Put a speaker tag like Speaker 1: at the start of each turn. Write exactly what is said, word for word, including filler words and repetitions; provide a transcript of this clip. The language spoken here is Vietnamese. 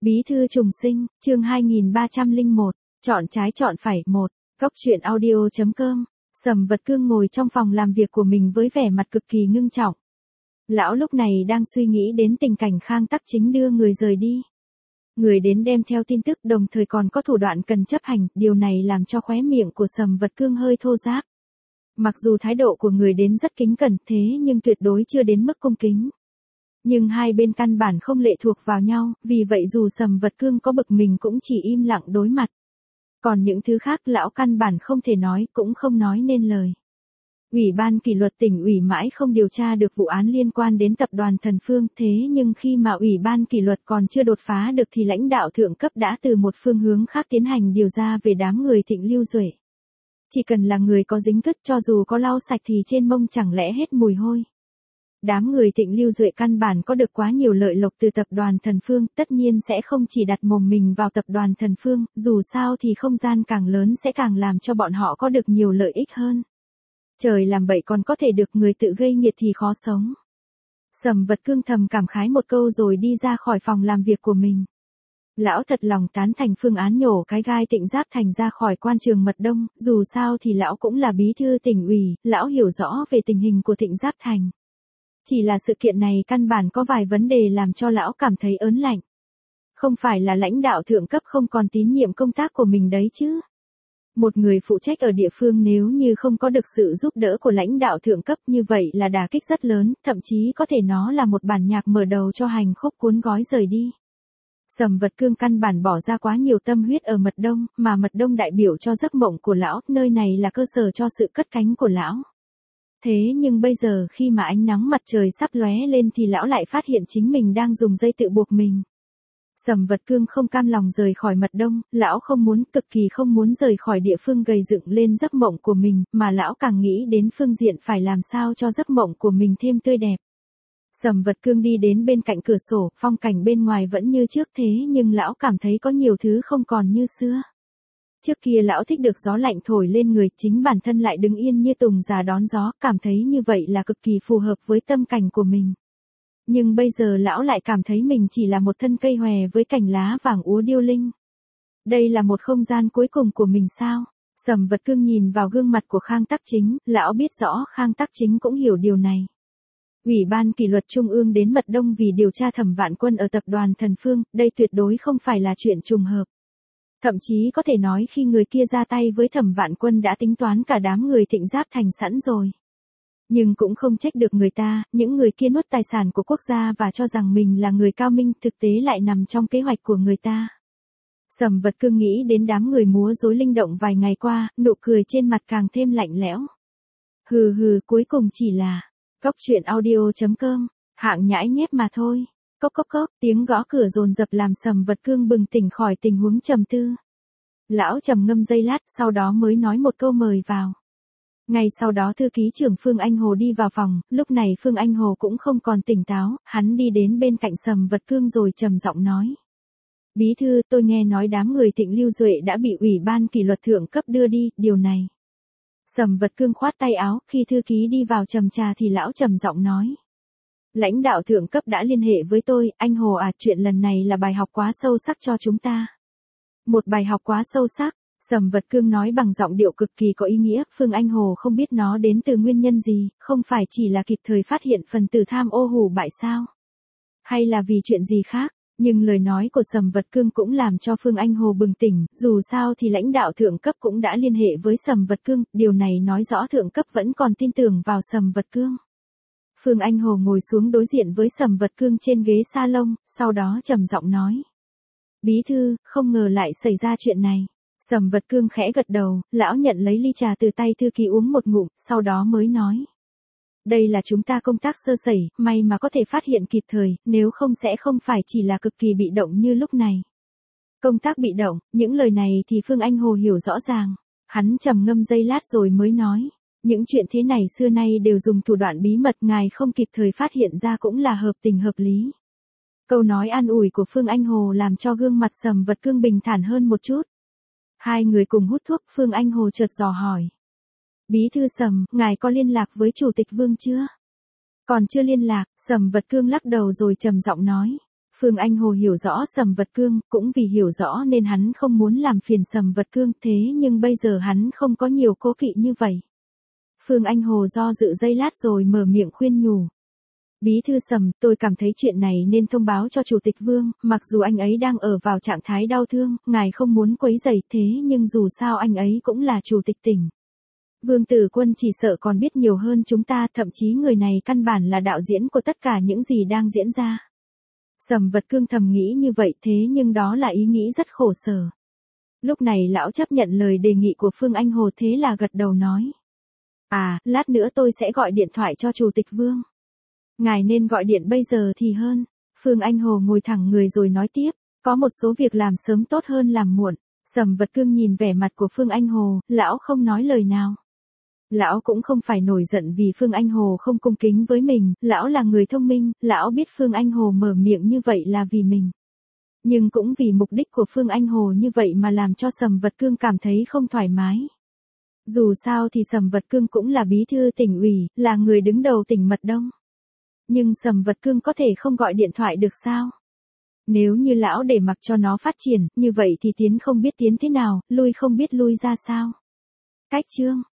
Speaker 1: Bí thư trùng sinh, chương hai nghìn ba trăm lẻ một, chọn trái chọn phải, một, Cốc truyện audio.com. Sầm Vật Cương ngồi trong phòng làm việc của mình với vẻ mặt cực kỳ ngưng trọng. Lão lúc này đang suy nghĩ đến tình cảnh Khang Tắc Chính đưa người rời đi. Người đến đem theo tin tức đồng thời còn có thủ đoạn cần chấp hành, điều này làm cho khóe miệng của Sầm Vật Cương hơi thô ráp. Mặc dù thái độ của người đến rất kính cẩn thế nhưng tuyệt đối chưa đến mức cung kính. Nhưng hai bên căn bản không lệ thuộc vào nhau, vì vậy dù Sầm Vật Cương có bực mình cũng chỉ im lặng đối mặt. Còn những thứ khác lão căn bản không thể nói, cũng không nói nên lời. Ủy ban kỷ luật tỉnh ủy mãi không điều tra được vụ án liên quan đến tập đoàn Thần Phương, thế nhưng khi mà ủy ban kỷ luật còn chưa đột phá được thì lãnh đạo thượng cấp đã từ một phương hướng khác tiến hành điều tra về đám người Thịnh Lưu Duệ. Chỉ cần là người có dính cứt cho dù có lau sạch thì trên mông chẳng lẽ hết mùi hôi. Đám người Thịnh Lưu Duệ căn bản có được quá nhiều lợi lộc từ tập đoàn Thần Phương, tất nhiên sẽ không chỉ đặt mồm mình vào tập đoàn Thần Phương, dù sao thì không gian càng lớn sẽ càng làm cho bọn họ có được nhiều lợi ích hơn. Trời làm bậy còn có thể được người tự gây nghiệt thì khó sống. Sầm Vật Cương thầm cảm khái một câu rồi đi ra khỏi phòng làm việc của mình. Lão thật lòng tán thành phương án nhổ cái gai Tịnh Giáp Thành ra khỏi quan trường Mật Đông, dù sao thì lão cũng là bí thư tỉnh ủy, lão hiểu rõ về tình hình của Tịnh Giáp Thành. Chỉ là sự kiện này căn bản có vài vấn đề làm cho lão cảm thấy ớn lạnh. Không phải là lãnh đạo thượng cấp không còn tín nhiệm công tác của mình đấy chứ. Một người phụ trách ở địa phương nếu như không có được sự giúp đỡ của lãnh đạo thượng cấp như vậy là đả kích rất lớn, thậm chí có thể nó là một bản nhạc mở đầu cho hành khúc cuốn gói rời đi. Sầm Vật Cương căn bản bỏ ra quá nhiều tâm huyết ở Mật Đông, mà Mật Đông đại biểu cho giấc mộng của lão, nơi này là cơ sở cho sự cất cánh của lão. Thế nhưng bây giờ khi mà ánh nắng mặt trời sắp lóe lên thì lão lại phát hiện chính mình đang dùng dây tự buộc mình. Sầm Vật Cương không cam lòng rời khỏi Mật Đông, lão không muốn, cực kỳ không muốn rời khỏi địa phương gầy dựng lên giấc mộng của mình, mà lão càng nghĩ đến phương diện phải làm sao cho giấc mộng của mình thêm tươi đẹp. Sầm Vật Cương đi đến bên cạnh cửa sổ, phong cảnh bên ngoài vẫn như trước thế nhưng lão cảm thấy có nhiều thứ không còn như xưa. Trước kia lão thích được gió lạnh thổi lên người, chính bản thân lại đứng yên như tùng già đón gió, cảm thấy như vậy là cực kỳ phù hợp với tâm cảnh của mình. Nhưng bây giờ lão lại cảm thấy mình chỉ là một thân cây hòe với cành lá vàng úa điêu linh. Đây là một không gian cuối cùng của mình sao? Sầm Vật Cương nhìn vào gương mặt của Khang Tắc Chính, lão biết rõ Khang Tắc Chính cũng hiểu điều này. Ủy ban kỷ luật Trung ương đến Mật Đông vì điều tra Thẩm Vạn Quân ở tập đoàn Thần Phương, đây tuyệt đối không phải là chuyện trùng hợp. Thậm chí có thể nói khi người kia ra tay với Thẩm Vạn Quân đã tính toán cả đám người Thịnh Giáp Thành sẵn rồi. Nhưng cũng không trách được người ta, những người kia nuốt tài sản của quốc gia và cho rằng mình là người cao minh, thực tế lại nằm trong kế hoạch của người ta. Sầm Vật Cương nghĩ đến đám người múa rối linh động vài ngày qua, nụ cười trên mặt càng thêm lạnh lẽo. Hừ hừ, cuối cùng chỉ là Cốc truyện audio.com, hạng nhãi nhép mà thôi. Cốc cốc cốc, tiếng gõ cửa dồn dập làm Sầm Vật Cương bừng tỉnh khỏi tình huống trầm tư. Lão trầm ngâm giây lát, sau đó mới nói một câu mời vào. Ngay sau đó thư ký trưởng Phương Anh Hồ đi vào phòng, lúc này Phương Anh Hồ cũng không còn tỉnh táo, hắn đi đến bên cạnh Sầm Vật Cương rồi trầm giọng nói. Bí thư, tôi nghe nói đám người Thịnh Lưu Duệ đã bị ủy ban kỷ luật thượng cấp đưa đi, điều này. Sầm Vật Cương khoát tay áo, khi thư ký đi vào trầm trà thì lão trầm giọng nói. Lãnh đạo thượng cấp đã liên hệ với tôi, anh Hồ à, chuyện lần này là bài học quá sâu sắc cho chúng ta. Một bài học quá sâu sắc, Sầm Vật Cương nói bằng giọng điệu cực kỳ có ý nghĩa, Phương Anh Hồ không biết nó đến từ nguyên nhân gì, không phải chỉ là kịp thời phát hiện phần tử tham ô hủ bại sao? Hay là vì chuyện gì khác? Nhưng lời nói của Sầm Vật Cương cũng làm cho Phương Anh Hồ bừng tỉnh, dù sao thì lãnh đạo thượng cấp cũng đã liên hệ với Sầm Vật Cương, điều này nói rõ thượng cấp vẫn còn tin tưởng vào Sầm Vật Cương. Phương Anh Hồ ngồi xuống đối diện với Sầm Vật Cương trên ghế salon, sau đó trầm giọng nói. Bí thư, không ngờ lại xảy ra chuyện này. Sầm Vật Cương khẽ gật đầu, lão nhận lấy ly trà từ tay thư ký uống một ngụm, sau đó mới nói. Đây là chúng ta công tác sơ sẩy, may mà có thể phát hiện kịp thời, nếu không sẽ không phải chỉ là cực kỳ bị động như lúc này. Công tác bị động, những lời này thì Phương Anh Hồ hiểu rõ ràng. Hắn trầm ngâm giây lát rồi mới nói. Những chuyện thế này xưa nay đều dùng thủ đoạn bí mật, ngài không kịp thời phát hiện ra cũng là hợp tình hợp lý. Câu nói an ủi của Phương Anh Hồ làm cho gương mặt Sầm Vật Cương bình thản hơn một chút. Hai người cùng hút thuốc, Phương Anh Hồ chợt dò hỏi. Bí thư Sầm, ngài có liên lạc với Chủ tịch Vương chưa? Còn chưa liên lạc, Sầm Vật Cương lắc đầu rồi trầm giọng nói. Phương Anh Hồ hiểu rõ Sầm Vật Cương, cũng vì hiểu rõ nên hắn không muốn làm phiền Sầm Vật Cương, thế nhưng bây giờ hắn không có nhiều cố kỵ như vậy. Phương Anh Hồ do dự giây lát rồi mở miệng khuyên nhủ. Bí thư Sầm, tôi cảm thấy chuyện này nên thông báo cho Chủ tịch Vương, mặc dù anh ấy đang ở vào trạng thái đau thương, ngài không muốn quấy rầy, thế nhưng dù sao anh ấy cũng là Chủ tịch tỉnh. Vương Tử Quân chỉ sợ còn biết nhiều hơn chúng ta, thậm chí người này căn bản là đạo diễn của tất cả những gì đang diễn ra. Sầm Vật Cương thầm nghĩ như vậy, thế nhưng đó là ý nghĩ rất khổ sở. Lúc này lão chấp nhận lời đề nghị của Phương Anh Hồ, thế là gật đầu nói. À, lát nữa tôi sẽ gọi điện thoại cho Chủ tịch Vương. Ngài nên gọi điện bây giờ thì hơn. Phương Anh Hồ ngồi thẳng người rồi nói tiếp, có một số việc làm sớm tốt hơn làm muộn. Sầm Vật Cương nhìn vẻ mặt của Phương Anh Hồ, lão không nói lời nào. Lão cũng không phải nổi giận vì Phương Anh Hồ không cung kính với mình, lão là người thông minh, lão biết Phương Anh Hồ mở miệng như vậy là vì mình. Nhưng cũng vì mục đích của Phương Anh Hồ như vậy mà làm cho Sầm Vật Cương cảm thấy không thoải mái. Dù sao thì Sầm Vật Cương cũng là bí thư tỉnh ủy, là người đứng đầu tỉnh Mật Đông. Nhưng Sầm Vật Cương có thể không gọi điện thoại được sao? Nếu như lão để mặc cho nó phát triển, như vậy thì tiến không biết tiến thế nào, lui không biết lui ra sao. Cách chương